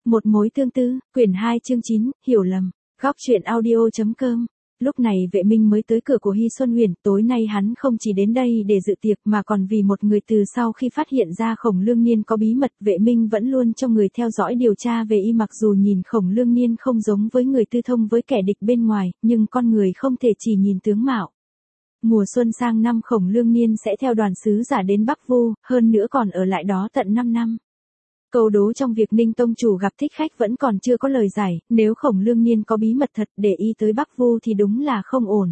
Một mối tương tư, quyển 2 chương 9, hiểu lầm. Góc truyện audio.com. Lúc này Vệ Minh mới tới cửa của Hy Xuân Huyền, tối nay hắn không chỉ đến đây để dự tiệc mà còn vì một người. Từ sau khi phát hiện ra Khổng Lương Niên có bí mật, Vệ Minh vẫn luôn cho người theo dõi điều tra về y. Mặc dù nhìn Khổng Lương Niên không giống với người tư thông với kẻ địch bên ngoài, nhưng con người không thể chỉ nhìn tướng mạo. Mùa xuân sang năm Khổng Lương Niên sẽ theo đoàn sứ giả đến Bắc Vu, hơn nữa còn ở lại đó tận 5 năm. Câu đố trong việc Ninh Tông chủ gặp thích khách vẫn còn chưa có lời giải, nếu Khổng Lương Niên có bí mật thật để y tới Bắc Vu thì đúng là không ổn.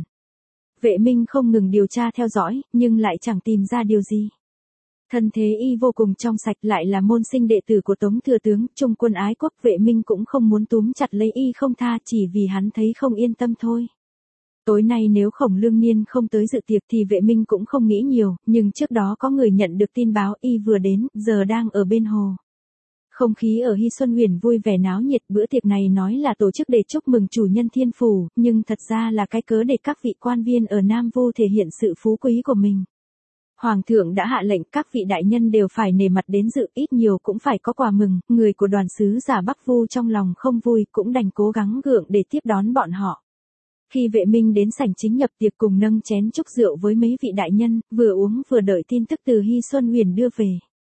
Vệ Minh không ngừng điều tra theo dõi, nhưng lại chẳng tìm ra điều gì. Thân thế y vô cùng trong sạch, lại là môn sinh đệ tử của Tống thừa tướng, trung quân ái quốc. Vệ Minh cũng không muốn túm chặt lấy y không tha, chỉ vì hắn thấy không yên tâm thôi. Tối nay nếu Khổng Lương Niên không tới dự tiệc thì Vệ Minh cũng không nghĩ nhiều, nhưng trước đó có người nhận được tin báo y vừa đến, giờ đang ở bên hồ. Không khí ở Hy Xuân Huyền vui vẻ náo nhiệt. Bữa tiệc này nói là tổ chức để chúc mừng chủ nhân Thiên Phủ, nhưng thật ra là cái cớ để các vị quan viên ở Nam Vu thể hiện sự phú quý của mình. Hoàng thượng đã hạ lệnh các vị đại nhân đều phải nể mặt đến dự, ít nhiều cũng phải có quà mừng. Người của đoàn sứ giả Bắc Vu trong lòng không vui, cũng đành cố gắng gượng để tiếp đón bọn họ. Khi Vệ Minh đến sảnh chính nhập tiệc cùng nâng chén chúc rượu với mấy vị đại nhân, vừa uống vừa đợi tin tức từ Hy Xuân Huyền đưa về.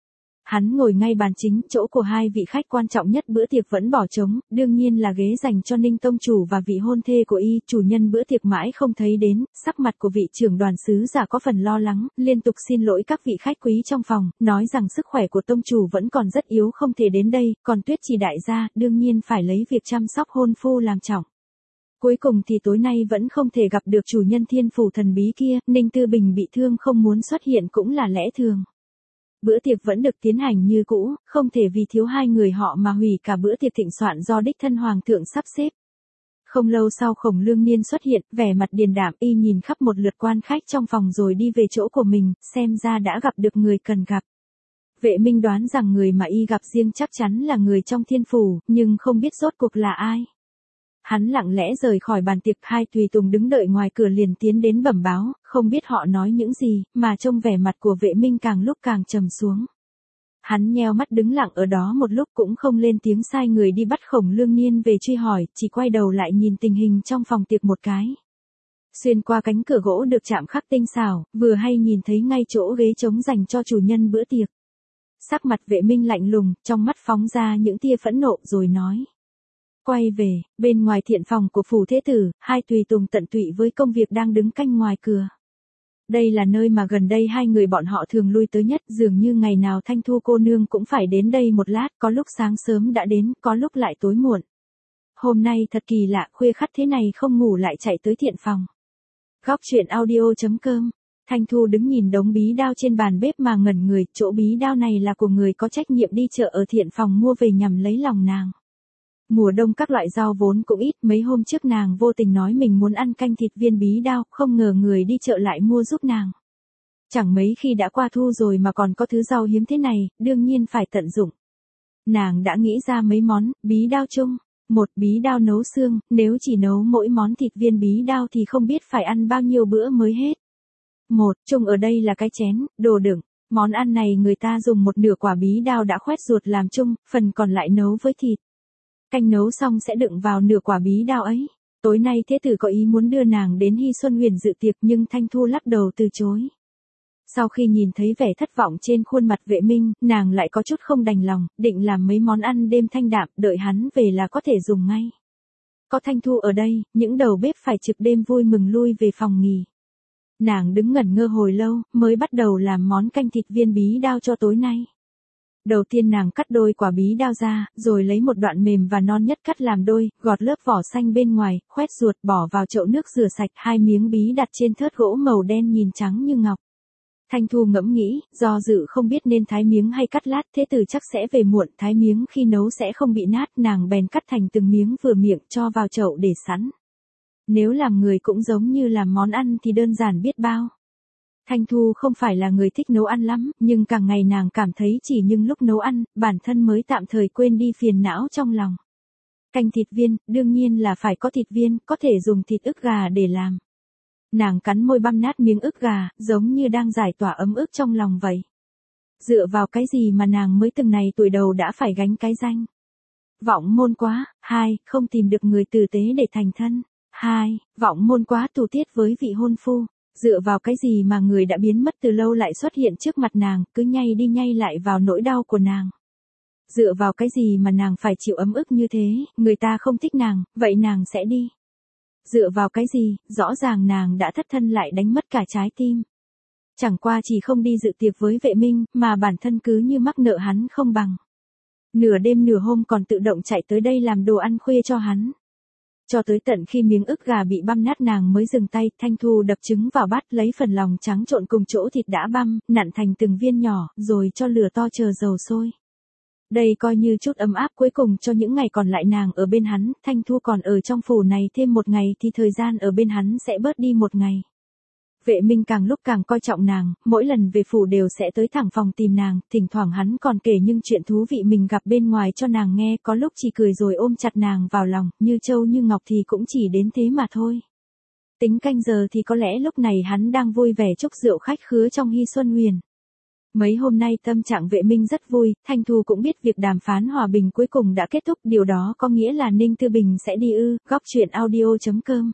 Hắn ngồi ngay bàn chính, chỗ của hai vị khách quan trọng nhất bữa tiệc vẫn bỏ trống, đương nhiên là ghế dành cho Ninh Tông chủ và vị hôn thê của y. Chủ nhân bữa tiệc mãi không thấy đến, sắc mặt của vị trưởng đoàn sứ giả có phần lo lắng, liên tục xin lỗi các vị khách quý trong phòng, nói rằng sức khỏe của tông chủ vẫn còn rất yếu không thể đến đây, còn Tuyết Trì đại gia đương nhiên phải lấy việc chăm sóc hôn phu làm trọng. Cuối cùng thì tối nay vẫn không thể gặp được chủ nhân Thiên Phủ thần bí kia. Ninh Tư Bình bị thương không muốn xuất hiện cũng là lẽ thường. Bữa tiệc vẫn được tiến hành như cũ, không thể vì thiếu hai người họ mà hủy cả bữa tiệc thịnh soạn do đích thân hoàng thượng sắp xếp. Không lâu sau Khổng Lương Niên xuất hiện, vẻ mặt điềm đạm, y nhìn khắp một lượt quan khách trong phòng rồi đi về chỗ của mình, xem ra đã gặp được người cần gặp. Vệ Minh đoán rằng người mà y gặp riêng chắc chắn là người trong Thiên Phủ, nhưng không biết rốt cuộc là ai. Hắn lặng lẽ rời khỏi bàn tiệc, hai tùy tùng đứng đợi ngoài cửa liền tiến đến bẩm báo, không biết họ nói những gì, mà trông vẻ mặt của Vệ Minh càng lúc càng trầm xuống. Hắn nheo mắt đứng lặng ở đó một lúc cũng không lên tiếng, sai người đi bắt Khổng Lương Niên về truy hỏi, chỉ quay đầu lại nhìn tình hình trong phòng tiệc một cái. Xuyên qua cánh cửa gỗ được chạm khắc tinh xảo, vừa hay nhìn thấy ngay chỗ ghế trống dành cho chủ nhân bữa tiệc. Sắc mặt Vệ Minh lạnh lùng, trong mắt phóng ra những tia phẫn nộ rồi nói. Quay về, bên ngoài thiện phòng của phủ thế tử, hai tùy tùng tận tụy với công việc đang đứng canh ngoài cửa. Đây là nơi mà gần đây hai người bọn họ thường lui tới nhất, dường như ngày nào Thanh Thu cô nương cũng phải đến đây một lát, có lúc sáng sớm đã đến, có lúc lại tối muộn. Hôm nay thật kỳ lạ, khuya khắt thế này không ngủ lại chạy tới thiện phòng. Góc truyện audio.com. Thanh Thu đứng nhìn đống bí đao trên bàn bếp mà ngẩn người, chỗ bí đao này là của người có trách nhiệm đi chợ ở thiện phòng mua về nhằm lấy lòng nàng. Mùa đông các loại rau vốn cũng ít, mấy hôm trước nàng vô tình nói mình muốn ăn canh thịt viên bí đao, không ngờ người đi chợ lại mua giúp nàng. Chẳng mấy khi đã qua thu rồi mà còn có thứ rau hiếm thế này, đương nhiên phải tận dụng. Nàng đã nghĩ ra mấy món, bí đao chung, một bí đao nấu xương, nếu chỉ nấu mỗi món thịt viên bí đao thì không biết phải ăn bao nhiêu bữa mới hết. Một, chung ở đây là cái chén, đồ đựng. Món ăn này người ta dùng một nửa quả bí đao đã khoét ruột làm chung, phần còn lại nấu với thịt. Canh nấu xong sẽ đựng vào nửa quả bí đao ấy. Tối nay thế tử có ý muốn đưa nàng đến Hy Xuân Huyền dự tiệc nhưng Thanh Thu lắc đầu từ chối. Sau khi nhìn thấy vẻ thất vọng trên khuôn mặt Vệ Minh, nàng lại có chút không đành lòng, định làm mấy món ăn đêm thanh đạm, đợi hắn về là có thể dùng ngay. Có Thanh Thu ở đây, những đầu bếp phải trực đêm vui mừng lui về phòng nghỉ. Nàng đứng ngẩn ngơ hồi lâu, mới bắt đầu làm món canh thịt viên bí đao cho tối nay. Đầu tiên nàng cắt đôi quả bí đao ra, rồi lấy một đoạn mềm và non nhất cắt làm đôi, gọt lớp vỏ xanh bên ngoài, khoét ruột bỏ vào chậu nước rửa sạch, hai miếng bí đặt trên thớt gỗ màu đen nhìn trắng như ngọc. Thanh Thu ngẫm nghĩ, do dự không biết nên thái miếng hay cắt lát, thế tử chắc sẽ về muộn, thái miếng khi nấu sẽ không bị nát, nàng bèn cắt thành từng miếng vừa miệng cho vào chậu để sẵn. Nếu làm người cũng giống như làm món ăn thì đơn giản biết bao. Thanh Thu không phải là người thích nấu ăn lắm, nhưng càng ngày nàng cảm thấy chỉ nhưng lúc nấu ăn, bản thân mới tạm thời quên đi phiền não trong lòng. Canh thịt viên, đương nhiên là phải có thịt viên, có thể dùng thịt ức gà để làm. Nàng cắn môi băm nát miếng ức gà, giống như đang giải tỏa ấm ức trong lòng vậy. Dựa vào cái gì mà nàng mới từng này tuổi đầu đã phải gánh cái danh. vọng môn quá. 2. Không tìm được người tử tế để thành thân. 2. Vọng môn quá tù tiết với vị hôn phu. Dựa vào cái gì mà người đã biến mất từ lâu lại xuất hiện trước mặt nàng, cứ nhay đi nhay lại vào nỗi đau của nàng. Dựa vào cái gì mà nàng phải chịu ấm ức như thế, người ta không thích nàng, vậy nàng sẽ đi. Dựa vào cái gì, rõ ràng nàng đã thất thân lại đánh mất cả trái tim. Chẳng qua chỉ không đi dự tiệc với vệ minh, mà bản thân cứ như mắc nợ hắn không bằng. Nửa đêm nửa hôm còn tự động chạy tới đây làm đồ ăn khuya cho hắn. Cho tới tận khi miếng ức gà bị băm nát nàng mới dừng tay, Thanh Thu đập trứng vào bát lấy phần lòng trắng trộn cùng chỗ thịt đã băm, nặn thành từng viên nhỏ, rồi cho lửa to chờ dầu sôi. Đây coi như chút ấm áp cuối cùng cho những ngày còn lại nàng ở bên hắn, Thanh Thu còn ở trong phủ này thêm một ngày thì thời gian ở bên hắn sẽ bớt đi một ngày. Vệ minh càng lúc càng coi trọng nàng, mỗi lần về phủ đều sẽ tới thẳng phòng tìm nàng, thỉnh thoảng hắn còn kể những chuyện thú vị mình gặp bên ngoài cho nàng nghe, có lúc chỉ cười rồi ôm chặt nàng vào lòng, như trâu như ngọc thì cũng chỉ đến thế mà thôi. Tính canh giờ thì có lẽ lúc này hắn đang vui vẻ chúc rượu khách khứa trong Hy Xuân Huyền. Mấy hôm nay tâm trạng vệ minh rất vui, Thanh Thu cũng biết việc đàm phán hòa bình cuối cùng đã kết thúc, điều đó có nghĩa là Ninh Tư Bình sẽ đi ư. Góc truyện audio.com.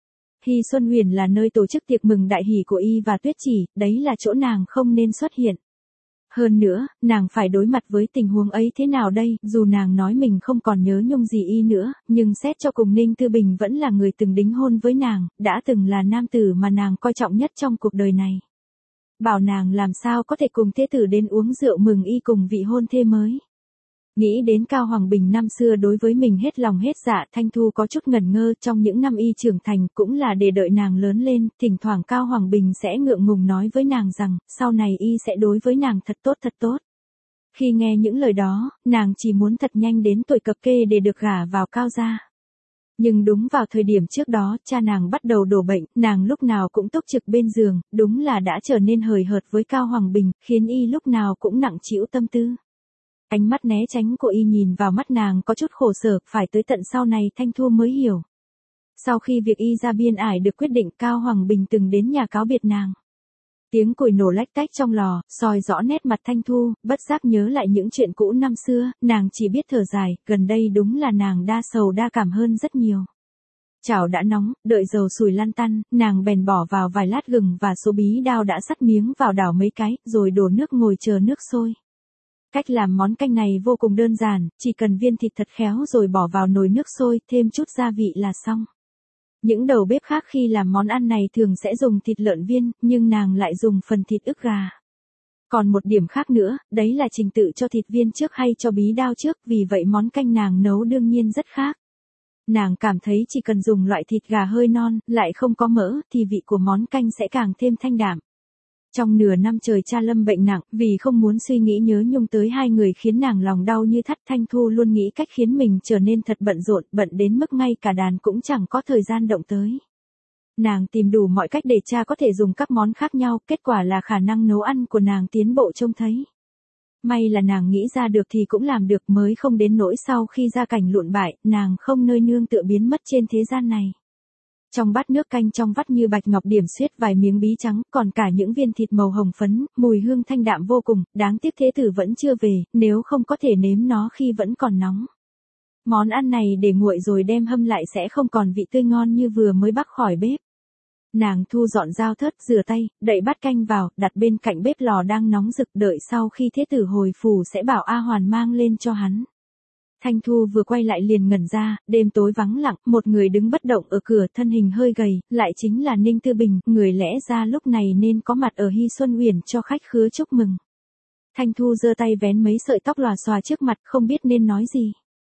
Hy Xuân Huyền là nơi tổ chức tiệc mừng đại hỷ của y và Tuyết Chỉ, đấy là chỗ nàng không nên xuất hiện. Hơn nữa, nàng phải đối mặt với tình huống ấy thế nào đây, dù nàng nói mình không còn nhớ nhung gì y nữa, nhưng xét cho cùng Ninh Tư Bình vẫn là người từng đính hôn với nàng, đã từng là nam tử mà nàng coi trọng nhất trong cuộc đời này. Bảo nàng làm sao có thể cùng thế tử đến uống rượu mừng y cùng vị hôn thê mới. Nghĩ đến Cao Hoàng Bình năm xưa đối với mình hết lòng hết dạ, Thanh Thu có chút ngẩn ngơ. Trong những năm y trưởng thành cũng là để đợi nàng lớn lên, thỉnh thoảng Cao Hoàng Bình sẽ ngượng ngùng nói với nàng rằng, sau này y sẽ đối với nàng thật tốt thật tốt. Khi nghe những lời đó, nàng chỉ muốn thật nhanh đến tuổi cập kê để được gả vào Cao gia. Nhưng đúng vào thời điểm trước đó, cha nàng bắt đầu đổ bệnh, nàng lúc nào cũng túc trực bên giường, đúng là đã trở nên hời hợt với Cao Hoàng Bình, khiến y lúc nào cũng nặng trĩu tâm tư. Ánh mắt né tránh của y nhìn vào mắt nàng có chút khổ sở, phải tới tận sau này Thanh Thu mới hiểu. Sau khi việc y ra biên ải được quyết định, Cao Hoàng Bình từng đến nhà cáo biệt nàng. Tiếng củi nổ lách tách trong lò, soi rõ nét mặt Thanh Thu, bất giác nhớ lại những chuyện cũ năm xưa, nàng chỉ biết thở dài, gần đây đúng là nàng đa sầu đa cảm hơn rất nhiều. Chảo đã nóng, đợi dầu sùi lăn tăn, nàng bèn bỏ vào vài lát gừng và số bí đao đã sắt miếng vào đảo mấy cái, rồi đổ nước ngồi chờ nước sôi. Cách làm món canh này vô cùng đơn giản, chỉ cần viên thịt thật khéo rồi bỏ vào nồi nước sôi, thêm chút gia vị là xong. Những đầu bếp khác khi làm món ăn này thường sẽ dùng thịt lợn viên, nhưng nàng lại dùng phần thịt ức gà. Còn một điểm khác nữa, đấy là trình tự cho thịt viên trước hay cho bí đao trước, vì vậy món canh nàng nấu đương nhiên rất khác. Nàng cảm thấy chỉ cần dùng loại thịt gà hơi non, lại không có mỡ, thì vị của món canh sẽ càng thêm thanh đạm. Trong nửa năm trời cha lâm bệnh nặng, vì không muốn suy nghĩ nhớ nhung tới hai người khiến nàng lòng đau như thắt, Thanh Thu luôn nghĩ cách khiến mình trở nên thật bận rộn, bận đến mức ngay cả đàn cũng chẳng có thời gian động tới. Nàng tìm đủ mọi cách để cha có thể dùng các món khác nhau, kết quả là khả năng nấu ăn của nàng tiến bộ trông thấy. May là nàng nghĩ ra được thì cũng làm được, mới không đến nỗi sau khi gia cảnh lụn bại, nàng không nơi nương tựa biến mất trên thế gian này. Trong bát nước canh trong vắt như bạch ngọc điểm xuyết vài miếng bí trắng, còn cả những viên thịt màu hồng phấn, mùi hương thanh đạm vô cùng, đáng tiếc thế tử vẫn chưa về, nếu không có thể nếm nó khi vẫn còn nóng. Món ăn này để nguội rồi đem hâm lại sẽ không còn vị tươi ngon như vừa mới bắc khỏi bếp. Nàng thu dọn dao thớt, rửa tay, đậy bát canh vào, đặt bên cạnh bếp lò đang nóng rực, đợi sau khi thế tử hồi phủ sẽ bảo A Hoàn mang lên cho hắn. Thanh Thu vừa quay lại liền ngẩn ra, đêm tối vắng lặng, một người đứng bất động ở cửa, thân hình hơi gầy, lại chính là Ninh Tư Bình, người lẽ ra lúc này nên có mặt ở Hy Xuân Huyền cho khách khứa chúc mừng. Thanh Thu giơ tay vén mấy sợi tóc lòa xòa trước mặt, không biết nên nói gì.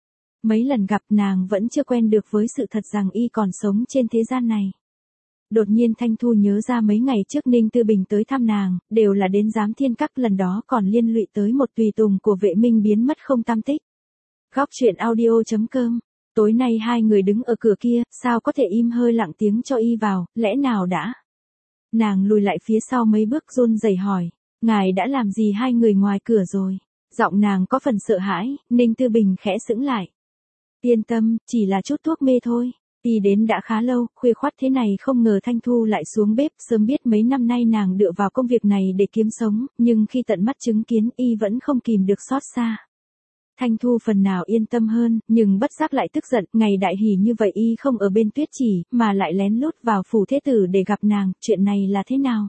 Mấy lần gặp nàng vẫn chưa quen được với sự thật rằng y còn sống trên thế gian này. Đột nhiên Thanh Thu nhớ ra mấy ngày trước Ninh Tư Bình tới thăm nàng, đều là đến Giám Thiên Các, lần đó còn liên lụy tới một tùy tùng của vệ minh biến mất không tăm tích. Góc truyện audio.com. Tối nay hai người đứng ở cửa kia, sao có thể im hơi lặng tiếng cho y vào, lẽ nào đã? Nàng lùi lại phía sau mấy bước run rẩy hỏi, ngài đã làm gì hai người ngoài cửa rồi? Giọng nàng có phần sợ hãi, Ninh Tư Bình khẽ sững lại. Yên tâm, chỉ là chút thuốc mê thôi. Y đến đã khá lâu, khuya khoắt thế này không ngờ Thanh Thu lại xuống bếp, sớm biết mấy năm nay nàng dựa vào công việc này để kiếm sống, nhưng khi tận mắt chứng kiến y vẫn không kìm được xót xa. Thanh Thu phần nào yên tâm hơn, nhưng bất giác lại tức giận, ngày đại hỷ như vậy y không ở bên Tuyết Chỉ, mà lại lén lút vào phủ thế tử để gặp nàng, chuyện này là thế nào?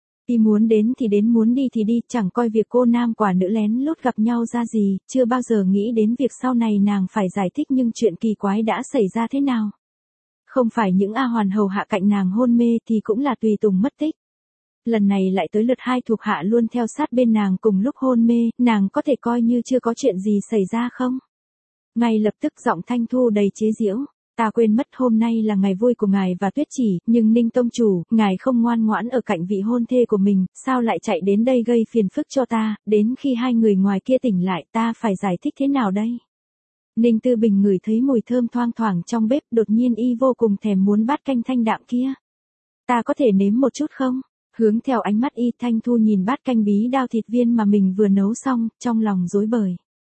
Y muốn đến thì đến, muốn đi thì đi, chẳng coi việc cô nam quả nữ lén lút gặp nhau ra gì, chưa bao giờ nghĩ đến việc sau này nàng phải giải thích nhưng chuyện kỳ quái đã xảy ra thế nào. Không phải những A Hoàn hầu hạ cạnh nàng hôn mê thì cũng là tùy tùng mất tích. Lần này lại tới lượt hai thuộc hạ luôn theo sát bên nàng cùng lúc hôn mê, nàng có thể coi như chưa có chuyện gì xảy ra không? Ngay lập tức giọng Thanh Thu đầy chế giễu. Ta quên mất hôm nay là ngày vui của ngài và Tuyết Chỉ, nhưng Ninh tông chủ, ngài không ngoan ngoãn ở cạnh vị hôn thê của mình, sao lại chạy đến đây gây phiền phức cho ta, đến khi hai người ngoài kia tỉnh lại ta phải giải thích thế nào đây? Ninh Tư Bình ngửi thấy mùi thơm thoang thoảng trong bếp, đột nhiên y vô cùng thèm muốn bát canh thanh đạm kia. Ta có thể nếm một chút không? Hướng theo ánh mắt y, Thanh Thu nhìn bát canh bí đao thịt viên mà mình vừa nấu xong, trong lòng rối bời.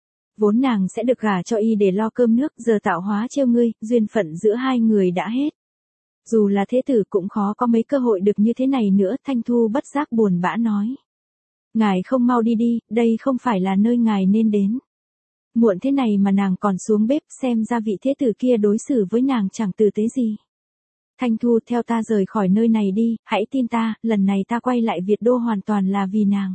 Vốn nàng sẽ được gả cho y để lo cơm nước, giờ tạo hóa trêu ngươi, duyên phận giữa hai người đã hết. Dù là thế tử cũng khó có mấy cơ hội được như thế này nữa, Thanh Thu bất giác buồn bã nói. Ngài không mau đi đi, đây không phải là nơi ngài nên đến. Muộn thế này mà nàng còn xuống bếp, xem ra vị thế tử kia đối xử với nàng chẳng tử tế gì. Thanh Thu, theo ta rời khỏi nơi này đi, hãy tin ta, lần này ta quay lại Việt Đô hoàn toàn là vì nàng.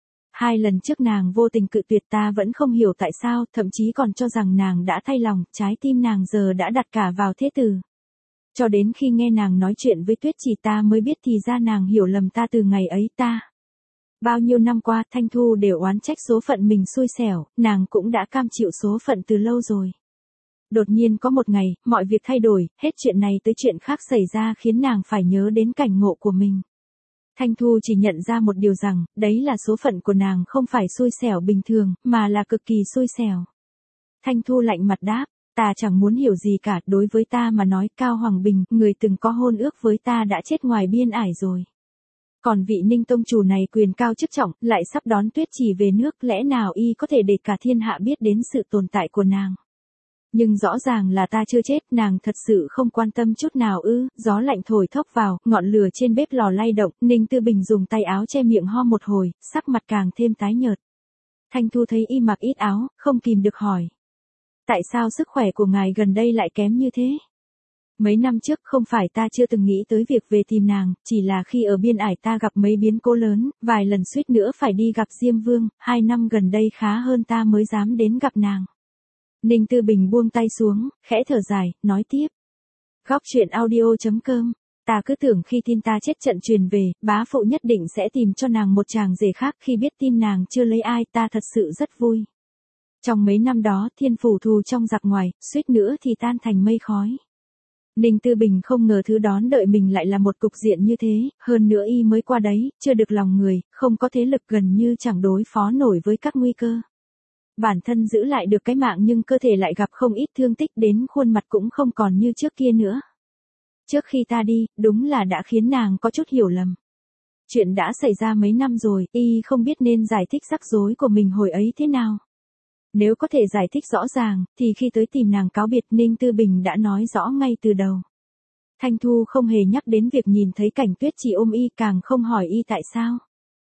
2 lần trước nàng vô tình cự tuyệt ta vẫn không hiểu tại sao, thậm chí còn cho rằng nàng đã thay lòng, trái tim nàng giờ đã đặt cả vào thế tử. Cho đến khi nghe nàng nói chuyện với Tuyết Chỉ ta mới biết thì ra nàng hiểu lầm ta từ ngày ấy ta. Bao nhiêu năm qua Thanh Thu đều oán trách số phận mình xui xẻo, nàng cũng đã cam chịu số phận từ lâu rồi. Đột nhiên có một ngày, mọi việc thay đổi, hết chuyện này tới chuyện khác xảy ra khiến nàng phải nhớ đến cảnh ngộ của mình. Thanh Thu chỉ nhận ra một điều rằng, đấy là số phận của nàng không phải xui xẻo bình thường, mà là cực kỳ xui xẻo. Thanh Thu lạnh mặt đáp, ta chẳng muốn hiểu gì cả, đối với ta mà nói Cao Hoàng Bình, người từng có hôn ước với ta đã chết ngoài biên ải rồi. Còn vị Ninh tông chủ này quyền cao chức trọng, lại sắp đón Tuyết Chỉ về nước, lẽ nào y có thể để cả thiên hạ biết đến sự tồn tại của nàng. Nhưng rõ ràng là ta chưa chết, nàng thật sự không quan tâm chút nào ư? Gió lạnh thổi thốc vào, ngọn lửa trên bếp lò lay động, Ninh Tư Bình dùng tay áo che miệng ho một hồi, sắc mặt càng thêm tái nhợt. Thanh Thu thấy y mặc ít áo, không kìm được hỏi. Tại sao sức khỏe của ngài gần đây lại kém như thế? Mấy năm trước không phải ta chưa từng nghĩ tới việc về tìm nàng, chỉ là khi ở biên ải ta gặp mấy biến cố lớn, vài lần suýt nữa phải đi gặp Diêm Vương, 2 năm gần đây khá hơn ta mới dám đến gặp nàng. Ninh Tư Bình buông tay xuống, khẽ thở dài, nói tiếp. Góc truyện audio.com, ta cứ tưởng khi tin ta chết trận truyền về, bá phụ nhất định sẽ tìm cho nàng một chàng rể khác, khi biết tin nàng chưa lấy ai ta thật sự rất vui. Trong mấy năm đó thiên phủ thù trong giặc ngoài, suýt nữa thì tan thành mây khói. Ninh Tư Bình không ngờ thứ đón đợi mình lại là một cục diện như thế, hơn nữa y mới qua đấy, chưa được lòng người, không có thế lực gần như chẳng đối phó nổi với các nguy cơ. Bản thân giữ lại được cái mạng nhưng cơ thể lại gặp không ít thương tích, đến khuôn mặt cũng không còn như trước kia nữa. Trước khi ta đi, đúng là đã khiến nàng có chút hiểu lầm. Chuyện đã xảy ra mấy năm rồi, y không biết nên giải thích rắc rối của mình hồi ấy thế nào. Nếu có thể giải thích rõ ràng, thì khi tới tìm nàng cáo biệt Ninh Tư Bình đã nói rõ ngay từ đầu. Thanh Thu không hề nhắc đến việc nhìn thấy cảnh Tuyết Chỉ ôm y, càng không hỏi y tại sao.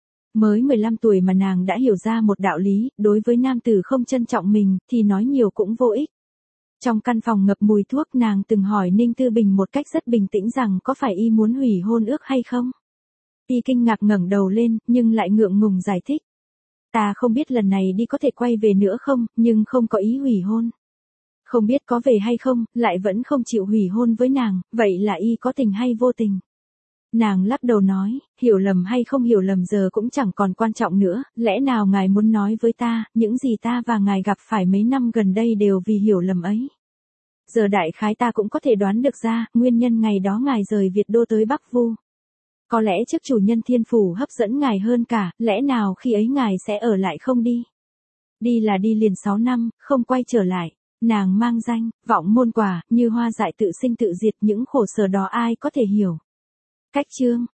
Mới 15 tuổi mà nàng đã hiểu ra một đạo lý, đối với nam tử không trân trọng mình, thì nói nhiều cũng vô ích. Trong căn phòng ngập mùi thuốc nàng từng hỏi Ninh Tư Bình một cách rất bình tĩnh rằng có phải y muốn hủy hôn ước hay không. Y kinh ngạc ngẩng đầu lên, nhưng lại ngượng ngùng giải thích. Ta không biết lần này đi có thể quay về nữa không, nhưng không có ý hủy hôn. Không biết có về hay không, lại vẫn không chịu hủy hôn với nàng, vậy là y có tình hay vô tình? Nàng lắc đầu nói, hiểu lầm hay không hiểu lầm giờ cũng chẳng còn quan trọng nữa, lẽ nào ngài muốn nói với ta, những gì ta và ngài gặp phải mấy năm gần đây đều vì hiểu lầm ấy. Giờ đại khái ta cũng có thể đoán được ra, nguyên nhân ngày đó ngài rời Việt Đô tới Bắc Vu. Có lẽ chức chủ nhân thiên phủ hấp dẫn ngài hơn cả, lẽ nào khi ấy ngài sẽ ở lại không đi? Đi là đi liền 6 năm, không quay trở lại. Nàng mang danh, vọng môn quả, như hoa dại tự sinh tự diệt, những khổ sở đó ai có thể hiểu. Cách chương